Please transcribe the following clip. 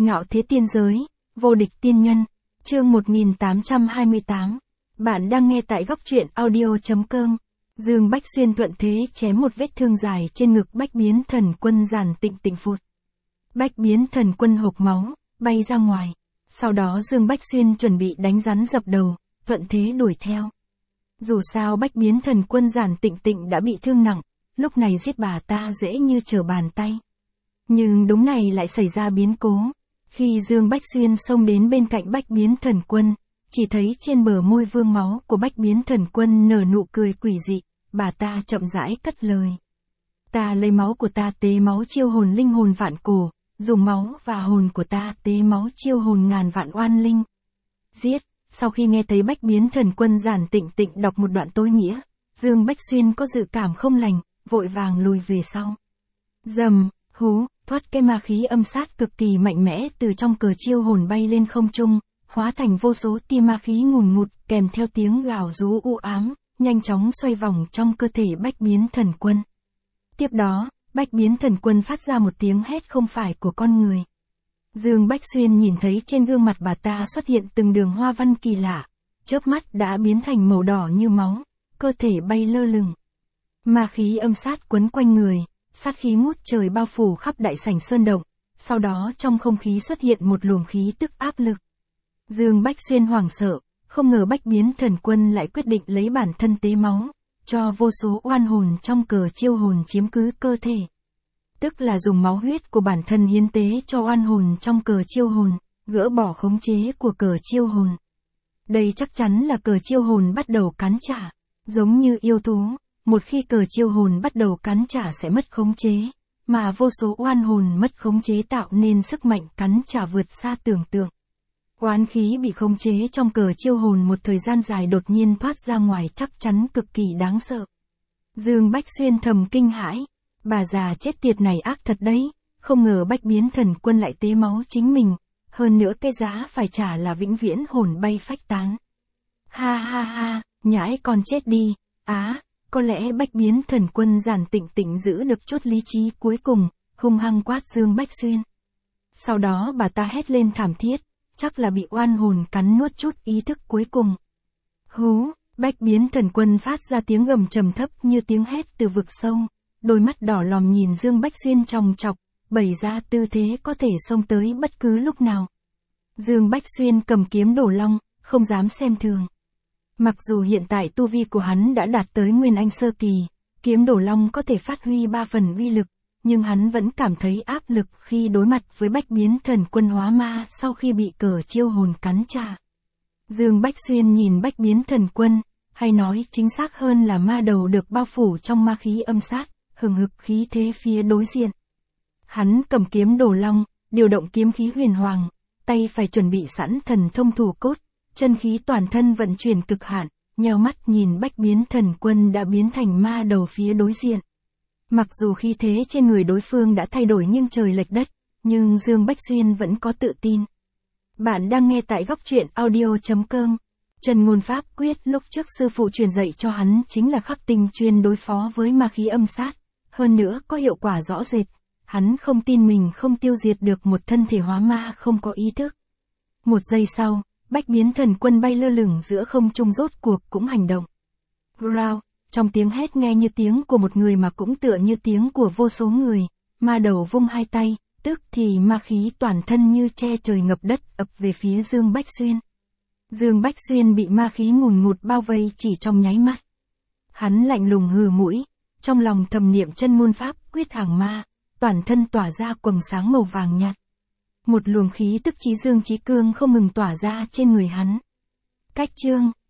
Ngạo thế tiên giới, vô địch tiên nhân, chương 1828. Bạn đang nghe tại góc truyện audio.com. Dương Bách Xuyên thuận thế chém một vết thương dài trên ngực Bách Biến Thần Quân giản tịnh tịnh phụt. Bách Biến Thần Quân hộc máu, bay ra ngoài. Sau đó Dương Bách Xuyên chuẩn bị đánh rắn dập đầu, thuận thế đuổi theo. Dù sao Bách Biến Thần Quân giản tịnh tịnh đã bị thương nặng, lúc này giết bà ta dễ như trở bàn tay. Nhưng đúng này lại xảy ra biến cố. Khi Dương Bách Xuyên xông đến bên cạnh Bách Biến Thần Quân, chỉ thấy trên bờ môi vương máu của Bách Biến Thần Quân nở nụ cười quỷ dị, bà ta chậm rãi cất lời. Ta lấy máu của ta tế máu chiêu hồn linh hồn vạn cổ, dùng máu và hồn của ta tế máu chiêu hồn ngàn vạn oan linh. Giết, sau khi nghe thấy Bách Biến Thần Quân giản tịnh tịnh đọc một đoạn tối nghĩa, Dương Bách Xuyên có dự cảm không lành, vội vàng lùi về sau. Rầm, hú, thoát cái ma khí âm sát cực kỳ mạnh mẽ từ trong cờ chiêu hồn bay lên không trung, hóa thành vô số tia ma khí ngùn ngụt kèm theo tiếng gào rú u ám, nhanh chóng xoay vòng trong cơ thể Bách Biến Thần Quân. Tiếp đó, Bách Biến Thần Quân phát ra một tiếng hét không phải của con người. Dương Bách Xuyên nhìn thấy trên gương mặt bà ta xuất hiện từng đường hoa văn kỳ lạ, chớp mắt đã biến thành màu đỏ như máu, cơ thể bay lơ lửng. Ma khí âm sát quấn quanh người, sát khí ngút trời bao phủ khắp đại sảnh sơn động, sau đó trong không khí xuất hiện một luồng khí tức áp lực. Dương Bách Xuyên hoảng sợ, không ngờ Bách Biến Thần Quân lại quyết định lấy bản thân tế máu, cho vô số oan hồn trong cờ chiêu hồn chiếm cứ cơ thể. Tức là dùng máu huyết của bản thân hiến tế cho oan hồn trong cờ chiêu hồn, gỡ bỏ khống chế của cờ chiêu hồn. Đây chắc chắn là cờ chiêu hồn bắt đầu cắn trả, giống như yêu thú. Một khi cờ chiêu hồn bắt đầu cắn trả sẽ mất khống chế, mà vô số oan hồn mất khống chế tạo nên sức mạnh cắn trả vượt xa tưởng tượng. Oán khí bị khống chế trong cờ chiêu hồn một thời gian dài đột nhiên thoát ra ngoài chắc chắn cực kỳ đáng sợ. Dương Bách Xuyên thầm kinh hãi, bà già chết tiệt này ác thật đấy, không ngờ Bách Biến Thần Quân lại tế máu chính mình, hơn nữa cái giá phải trả là vĩnh viễn hồn bay phách tán. Ha ha ha, nhãi con chết đi, có lẽ Bách Biến Thần Quân giản tịnh tịnh giữ được chút lý trí cuối cùng, hung hăng quát Dương Bách Xuyên. Sau đó bà ta hét lên thảm thiết, chắc là bị oan hồn cắn nuốt chút ý thức cuối cùng. Hú, Bách Biến Thần Quân phát ra tiếng gầm trầm thấp như tiếng hét từ vực sâu, đôi mắt đỏ lòm nhìn Dương Bách Xuyên chòng chọc, bày ra tư thế có thể xông tới bất cứ lúc nào. Dương Bách Xuyên cầm kiếm đổ long, không dám xem thường. Mặc dù hiện tại tu vi của hắn đã đạt tới Nguyên Anh sơ kỳ, kiếm đổ long có thể phát huy 3 phần uy lực, nhưng hắn vẫn cảm thấy áp lực khi đối mặt với Bách Biến Thần Quân hóa ma sau khi bị cờ chiêu hồn cắn trả. Dương Bách Xuyên nhìn Bách Biến Thần Quân, hay nói chính xác hơn là ma đầu được bao phủ trong ma khí âm sát, hừng hực khí thế phía đối diện. Hắn cầm kiếm đổ long, điều động kiếm khí huyền hoàng, tay phải chuẩn bị sẵn thần thông thủ cốt. Chân khí toàn thân vận chuyển cực hạn, nheo mắt nhìn Bách Biến Thần Quân đã biến thành ma đầu phía đối diện. Mặc dù khí thế trên người đối phương đã thay đổi nghiêng trời lệch đất, nhưng Dương Bách Xuyên vẫn có tự tin. Bạn đang nghe tại góc truyện audio.com. Chân ngôn pháp quyết lúc trước sư phụ truyền dạy cho hắn chính là khắc tinh chuyên đối phó với ma khí âm sát, hơn nữa có hiệu quả rõ rệt. Hắn không tin mình không tiêu diệt được một thân thể hóa ma không có ý thức. Một giây sau, Bách Biến Thần Quân bay lơ lửng giữa không trung rốt cuộc cũng hành động. Growl, trong tiếng hét nghe như tiếng của một người mà cũng tựa như tiếng của vô số người, ma đầu vung hai tay, tức thì ma khí toàn thân như che trời ngập đất ập về phía Dương Bách Xuyên. Dương Bách Xuyên bị ma khí ngùn ngụt bao vây chỉ trong nháy mắt. Hắn lạnh lùng hừ mũi, trong lòng thầm niệm chân môn pháp quyết hàng ma, toàn thân tỏa ra quầng sáng màu vàng nhạt. Một luồng khí tức chí dương chí cương không ngừng tỏa ra trên người hắn. Cách chương